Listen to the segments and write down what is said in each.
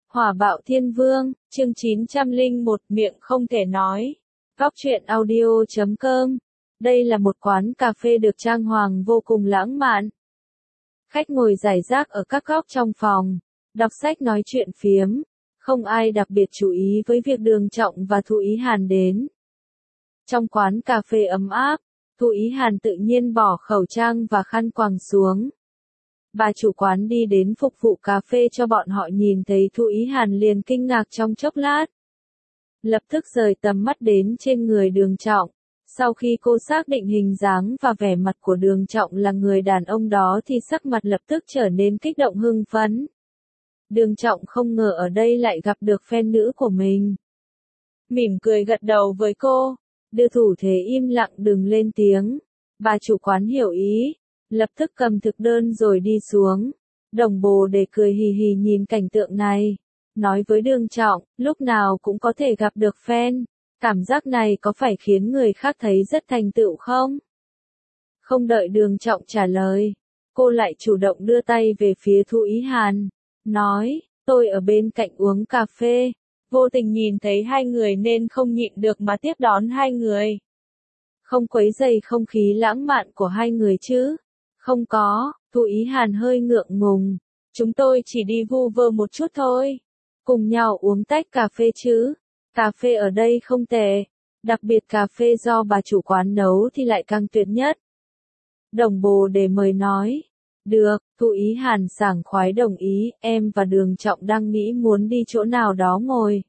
Hỏa bạo thiên vương, chương 901 miệng không thể nói. Góc truyện audio.com. Đây là một quán cà phê được trang hoàng vô cùng lãng mạn. Khách ngồi rải rác ở các góc trong phòng, đọc sách nói chuyện phiếm. Không ai đặc biệt chú ý với việc Đường Trọng và Thu Ý Hàn đến. Trong quán cà phê ấm áp, Thu Ý Hàn tự nhiên bỏ khẩu trang và khăn quàng xuống. Bà chủ quán đi đến phục vụ cà phê cho bọn họ nhìn thấy Thu Ý Hàn liền kinh ngạc trong chốc lát. Lập tức rời tầm mắt đến trên người Đường Trọng. Sau khi cô xác định hình dáng và vẻ mặt của Đường Trọng là người đàn ông đó thì sắc mặt lập tức trở nên kích động hưng phấn. Đường Trọng không ngờ ở đây lại gặp được fan nữ của mình. Mỉm cười gật đầu với cô, đưa thủ thế im lặng đừng lên tiếng. Bà chủ quán hiểu ý, lập tức cầm thực đơn rồi đi xuống. Đồng Bồ Đề cười hì hì nhìn cảnh tượng này, nói với Đường Trọng, lúc nào cũng có thể gặp được fan, cảm giác này có phải khiến người khác thấy rất thành tựu không? Không đợi Đường Trọng trả lời, cô lại chủ động đưa tay về phía Thu Ý Hàn, nói, tôi ở bên cạnh uống cà phê, vô tình nhìn thấy hai người nên không nhịn được mà tiếp đón hai người. Không quấy rầy không khí lãng mạn của hai người chứ? Không có, Thu Ý Hàn hơi ngượng ngùng. Chúng tôi chỉ đi vu vơ một chút thôi. Cùng nhau uống tách cà phê chứ. Cà phê ở đây không tệ. Đặc biệt cà phê do bà chủ quán nấu thì lại càng tuyệt nhất. Đồng Bồ Đề mời nói. Được, Thu Ý Hàn sảng khoái đồng ý, em và Đường Trọng đang nghĩ muốn đi chỗ nào đó ngồi.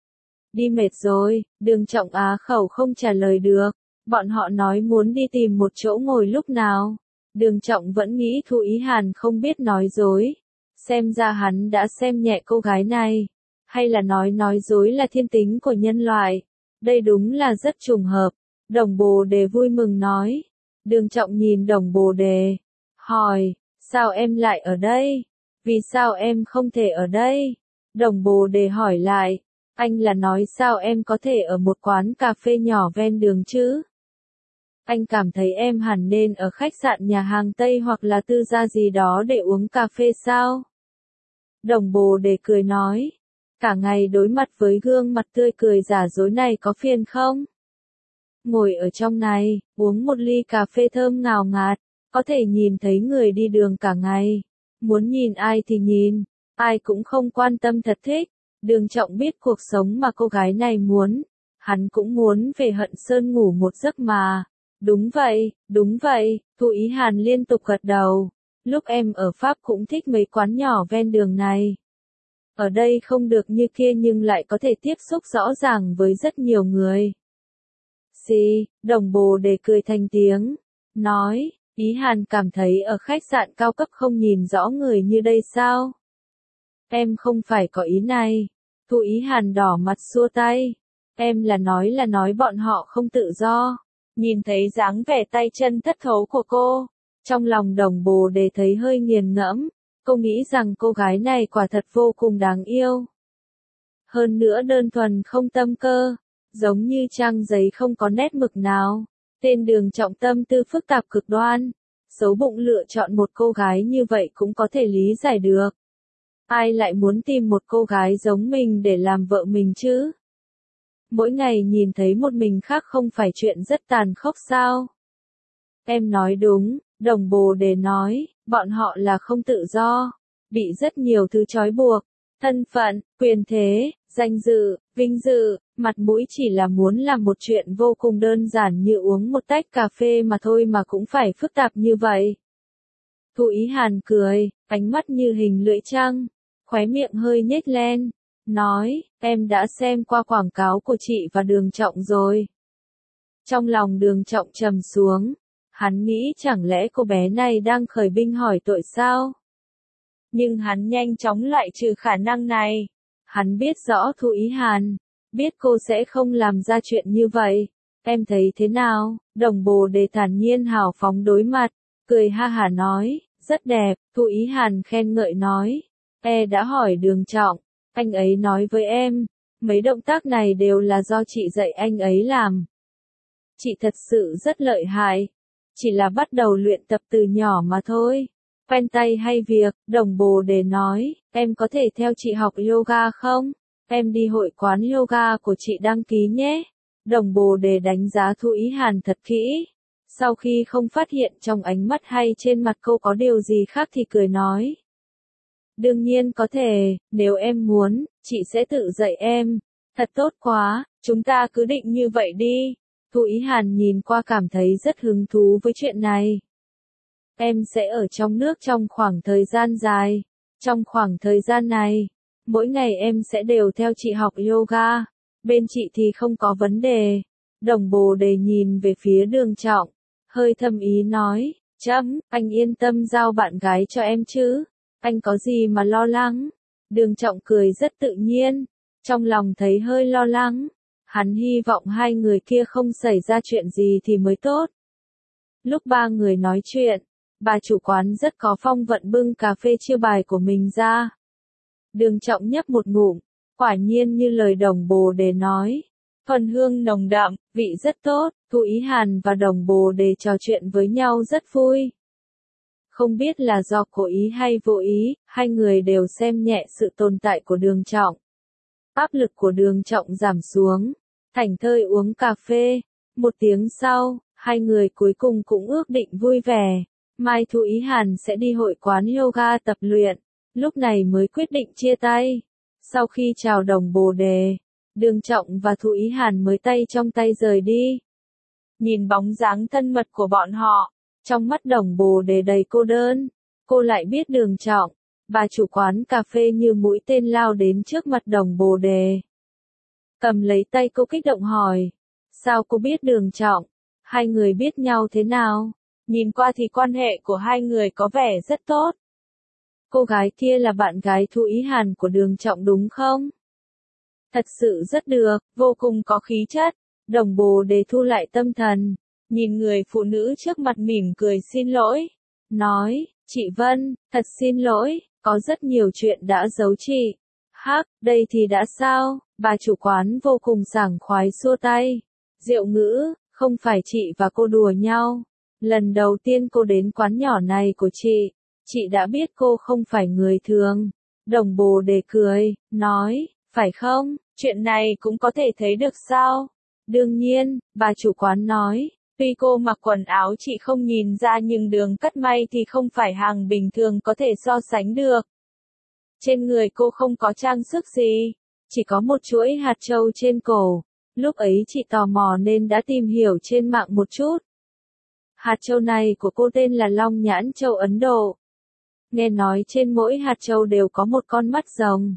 Đi mệt rồi, Đường Trọng á khẩu không trả lời được. Bọn họ nói muốn đi tìm một chỗ ngồi lúc nào. Đường Trọng vẫn nghĩ Thu Ý Hàn không biết nói dối. Xem ra hắn đã xem nhẹ cô gái này. Hay là nói dối là thiên tính của nhân loại. Đây đúng là rất trùng hợp. Đồng Bồ Đề vui mừng nói. Đường Trọng nhìn Đồng Bồ Đề. Hỏi, sao em lại ở đây? Vì sao em không thể ở đây? Đồng Bồ Đề hỏi lại. Anh là nói sao em có thể ở một quán cà phê nhỏ ven đường chứ? Anh cảm thấy em hẳn nên ở khách sạn nhà hàng Tây hoặc là tư gia gì đó để uống cà phê sao? Đồng Bồ Đề cười nói. Cả ngày đối mặt với gương mặt tươi cười giả dối này có phiền không? Ngồi ở trong này, uống một ly cà phê thơm ngào ngạt, có thể nhìn thấy người đi đường cả ngày. Muốn nhìn ai thì nhìn, ai cũng không quan tâm thật thích. Đường Trọng biết cuộc sống mà cô gái này muốn. Hắn cũng muốn về Hận Sơn ngủ một giấc mà. Đúng vậy, Thu Ý Hàn liên tục gật đầu. Lúc em ở Pháp cũng thích mấy quán nhỏ ven đường này. Ở đây không được như kia nhưng lại có thể tiếp xúc rõ ràng với rất nhiều người. Đồng Bồ Đề cười thành tiếng. Nói, Ý Hàn cảm thấy ở khách sạn cao cấp không nhìn rõ người như đây sao? Em không phải có ý này. Thu Ý Hàn đỏ mặt xua tay. Em là nói bọn họ không tự do. Nhìn thấy dáng vẻ tay chân thất thố của cô, trong lòng Đồng Bồ Đề thấy hơi nghiền ngẫm, cô nghĩ rằng cô gái này quả thật vô cùng đáng yêu. Hơn nữa đơn thuần không tâm cơ, giống như trang giấy không có nét mực nào. Tên Đường Trọng tâm tư phức tạp cực đoan, xấu bụng lựa chọn một cô gái như vậy cũng có thể lý giải được. Ai lại muốn tìm một cô gái giống mình để làm vợ mình chứ? Mỗi ngày nhìn thấy một mình khác không phải chuyện rất tàn khốc sao? Em nói đúng, Đồng Bồ Đề nói, bọn họ là không tự do, bị rất nhiều thứ trói buộc, thân phận, quyền thế, danh dự, vinh dự, mặt mũi chỉ là muốn làm một chuyện vô cùng đơn giản như uống một tách cà phê mà thôi mà cũng phải phức tạp như vậy. Thu Ý Hàn cười, ánh mắt như hình lưỡi trăng, khóe miệng hơi nhếch lên. Nói, em đã xem qua quảng cáo của chị và Đường Trọng rồi. Trong lòng Đường Trọng trầm xuống, hắn nghĩ chẳng lẽ cô bé này đang khởi binh hỏi tội sao? Nhưng hắn nhanh chóng loại trừ khả năng này. Hắn biết rõ Thu Ý Hàn, biết cô sẽ không làm ra chuyện như vậy. Em thấy thế nào? Đồng Bồ Đề thản nhiên hào phóng đối mặt, cười ha hả nói, rất đẹp. Thu Ý Hàn khen ngợi nói, đã hỏi Đường Trọng. Anh ấy nói với em, mấy động tác này đều là do chị dạy anh ấy làm. Chị thật sự rất lợi hại, chỉ là bắt đầu luyện tập từ nhỏ mà thôi. Quen tay hay việc, đồng Bồ Đề nói, em có thể theo chị học yoga không? Em đi hội quán yoga của chị đăng ký nhé. Đồng Bồ Đề đánh giá Thu Ý Hàn thật kỹ. Sau khi không phát hiện trong ánh mắt hay trên mặt cô có điều gì khác thì cười nói. Đương nhiên có thể, nếu em muốn, chị sẽ tự dạy em. Thật tốt quá, chúng ta cứ định như vậy đi. Thu Ý Hàn nhìn qua cảm thấy rất hứng thú với chuyện này. Em sẽ ở trong nước trong khoảng thời gian dài. Trong khoảng thời gian này, mỗi ngày em sẽ đều theo chị học yoga. Bên chị thì không có vấn đề. Đồng Bồ Đề nhìn về phía Đường Trọng, hơi thâm ý nói, anh yên tâm giao bạn gái cho em chứ. Anh có gì mà lo lắng? Đường Trọng cười rất tự nhiên, trong lòng thấy hơi lo lắng. Hắn hy vọng hai người kia không xảy ra chuyện gì thì mới tốt. Lúc ba người nói chuyện, bà chủ quán rất có phong vận bưng cà phê chia bài của mình ra. Đường Trọng nhấp một ngụm, quả nhiên như lời đồng Bồ Đề nói. Phần hương nồng đậm, vị rất tốt, Thu Ý Hàn và đồng Bồ Đề trò chuyện với nhau rất vui. Không biết là do cố ý hay vô ý, hai người đều xem nhẹ sự tồn tại của Đường Trọng. Áp lực của Đường Trọng giảm xuống, thảnh thơi uống cà phê. Một tiếng sau, hai người cuối cùng cũng ước định vui vẻ. Mai Thu Ý Hàn sẽ đi hội quán yoga tập luyện, lúc này mới quyết định chia tay. Sau khi chào đồng Bồ Đề, Đường Trọng và Thu Ý Hàn mới tay trong tay rời đi. Nhìn bóng dáng thân mật của bọn họ, trong mắt đồng Bồ Đề đầy cô đơn. Cô lại biết Đường Trọng. Bà chủ quán cà phê như mũi tên lao đến trước mặt đồng Bồ Đề. Cầm lấy tay cô kích động hỏi. Sao cô biết Đường Trọng? Hai người biết nhau thế nào? Nhìn qua thì quan hệ của hai người có vẻ rất tốt. Cô gái kia là bạn gái Thu Ý Hàn của Đường Trọng đúng không? Thật sự rất được, vô cùng có khí chất. Đồng Bồ Đề thu lại tâm thần, nhìn người phụ nữ trước mặt mỉm cười xin lỗi. Nói, chị Vân, thật xin lỗi, có rất nhiều chuyện đã giấu chị. Hắc, đây thì đã sao? Bà chủ quán vô cùng sảng khoái xua tay. Diệu Ngữ, không phải chị và cô đùa nhau. Lần đầu tiên cô đến quán nhỏ này của chị đã biết cô không phải người thường. Đồng Bồ Đề cười, nói, phải không, chuyện này cũng có thể thấy được sao? Đương nhiên, bà chủ quán nói, tuy cô mặc quần áo chị không nhìn ra nhưng đường cắt may thì không phải hàng bình thường có thể so sánh được. Trên người cô không có trang sức gì, chỉ có một chuỗi hạt châu trên cổ. Lúc ấy chị tò mò nên đã tìm hiểu trên mạng một chút. Hạt châu này của cô tên là Long Nhãn Châu Ấn Độ. Nghe nói trên mỗi hạt châu đều có một con mắt rồng.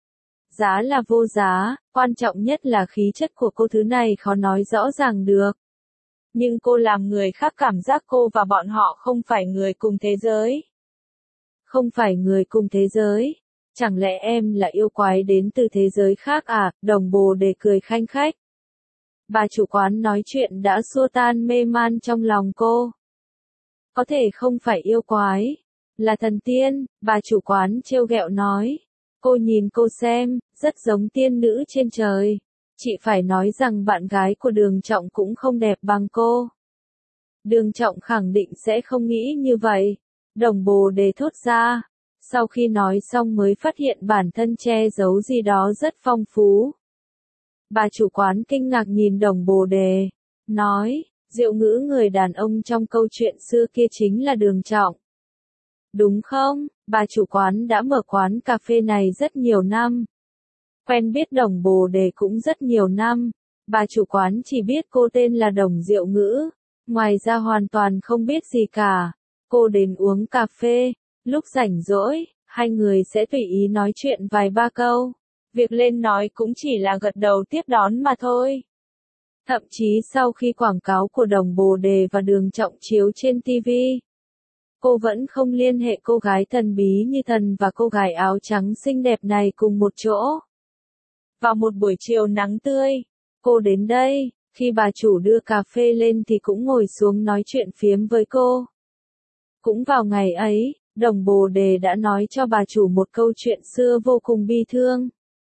Giá là vô giá, quan trọng nhất là khí chất của cô, thứ này khó nói rõ ràng được. Nhưng cô làm người khác cảm giác cô và bọn họ không phải người cùng thế giới. Không phải người cùng thế giới? Chẳng lẽ em là yêu quái đến từ thế giới khác à? Đồng Bồ Đề cười khanh khách. Bà chủ quán nói chuyện đã xua tan mê man trong lòng cô. Có thể không phải yêu quái, là thần tiên, bà chủ quán trêu ghẹo nói. Cô nhìn cô xem, rất giống tiên nữ trên trời. Chị phải nói rằng bạn gái của Đường Trọng cũng không đẹp bằng cô. Đường Trọng khẳng định sẽ không nghĩ như vậy. Đồng Bồ Đề thốt ra. Sau khi nói xong mới phát hiện bản thân che giấu gì đó rất phong phú. Bà chủ quán kinh ngạc nhìn đồng Bồ Đề. Nói, Diệu Ngữ, người đàn ông trong câu chuyện xưa kia chính là Đường Trọng. Đúng không? Bà chủ quán đã mở quán cà phê này rất nhiều năm. Quen biết đồng Bồ Đề cũng rất nhiều năm. Bà chủ quán chỉ biết cô tên là Đồng Diệu Ngữ. Ngoài ra hoàn toàn không biết gì cả. Cô đến uống cà phê. Lúc rảnh rỗi, hai người sẽ tùy ý nói chuyện vài ba câu. Việc lên nói cũng chỉ là gật đầu tiếp đón mà thôi. Thậm chí sau khi quảng cáo của đồng Bồ Đề và Đường Trọng chiếu trên TV, cô vẫn không liên hệ cô gái thần bí như thần và cô gái áo trắng xinh đẹp này cùng một chỗ. Vào một buổi chiều nắng tươi, cô đến đây, khi bà chủ đưa cà phê lên thì cũng ngồi xuống nói chuyện phiếm với cô. Cũng vào ngày ấy, đồng Bồ Đề đã nói cho bà chủ một câu chuyện xưa vô cùng bi thương.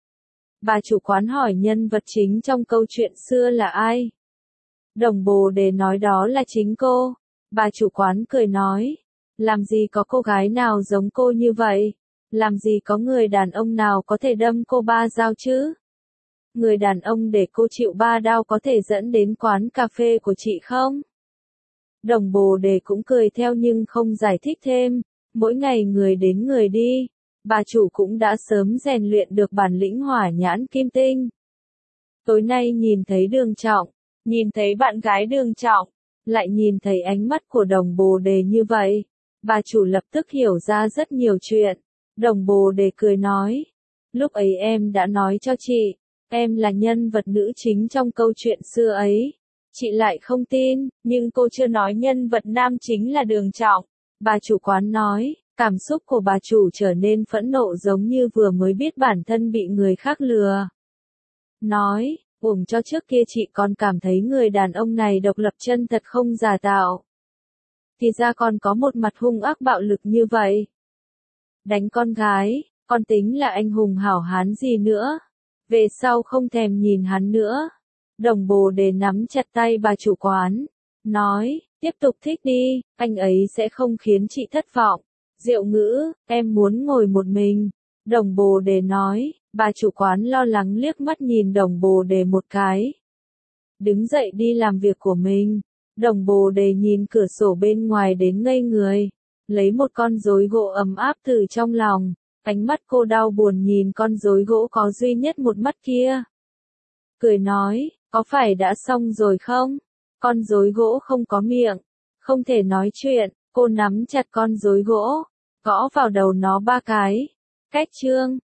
Bà chủ quán hỏi nhân vật chính trong câu chuyện xưa là ai? Đồng Bồ Đề nói đó là chính cô. Bà chủ quán cười nói, Làm gì có cô gái nào giống cô như vậy? Làm gì có người đàn ông nào có thể đâm cô 3 dao chứ? Người đàn ông để cô chịu 3 đao có thể dẫn đến quán cà phê của chị không? Đồng Bồ Đề cũng cười theo nhưng không giải thích thêm. Mỗi ngày người đến người đi, bà chủ cũng đã sớm rèn luyện được bản lĩnh hỏa nhãn kim tinh. Tối nay nhìn thấy Đường Trọng, nhìn thấy bạn gái Đường Trọng, lại nhìn thấy ánh mắt của Đồng Bồ Đề như vậy, bà chủ lập tức hiểu ra rất nhiều chuyện. Đồng Bồ Đề cười nói, lúc ấy em đã nói cho chị, em là nhân vật nữ chính trong câu chuyện xưa ấy. Chị lại không tin, nhưng cô chưa nói nhân vật nam chính là Đường Trọng. Bà chủ quán nói, cảm xúc của bà chủ trở nên phẫn nộ giống như vừa mới biết bản thân bị người khác lừa. Nói, cho trước kia chị còn cảm thấy người đàn ông này độc lập chân thật không giả tạo. Thì ra còn có một mặt hung ác bạo lực như vậy. Đánh con gái, con tính là anh hùng hảo hán gì nữa. Về sau không thèm nhìn hắn nữa. Đồng Bồ Đề nắm chặt tay bà chủ quán, nói, tiếp tục thích đi, anh ấy sẽ không khiến chị thất vọng. Diệu Ngữ, em muốn ngồi một mình. Đồng Bồ Đề nói, bà chủ quán lo lắng liếc mắt nhìn Đồng Bồ Đề một cái. Đứng dậy đi làm việc của mình. Đồng Bồ Đề nhìn cửa sổ bên ngoài đến ngây người, lấy một con rối gỗ ấm áp từ trong lòng. Ánh mắt cô đau buồn nhìn con rối gỗ có duy nhất một mắt kia. Cười nói, có phải đã xong rồi không? Con rối gỗ không có miệng, không thể nói chuyện, cô nắm chặt con rối gỗ, gõ vào đầu nó 3 cái. Cách chương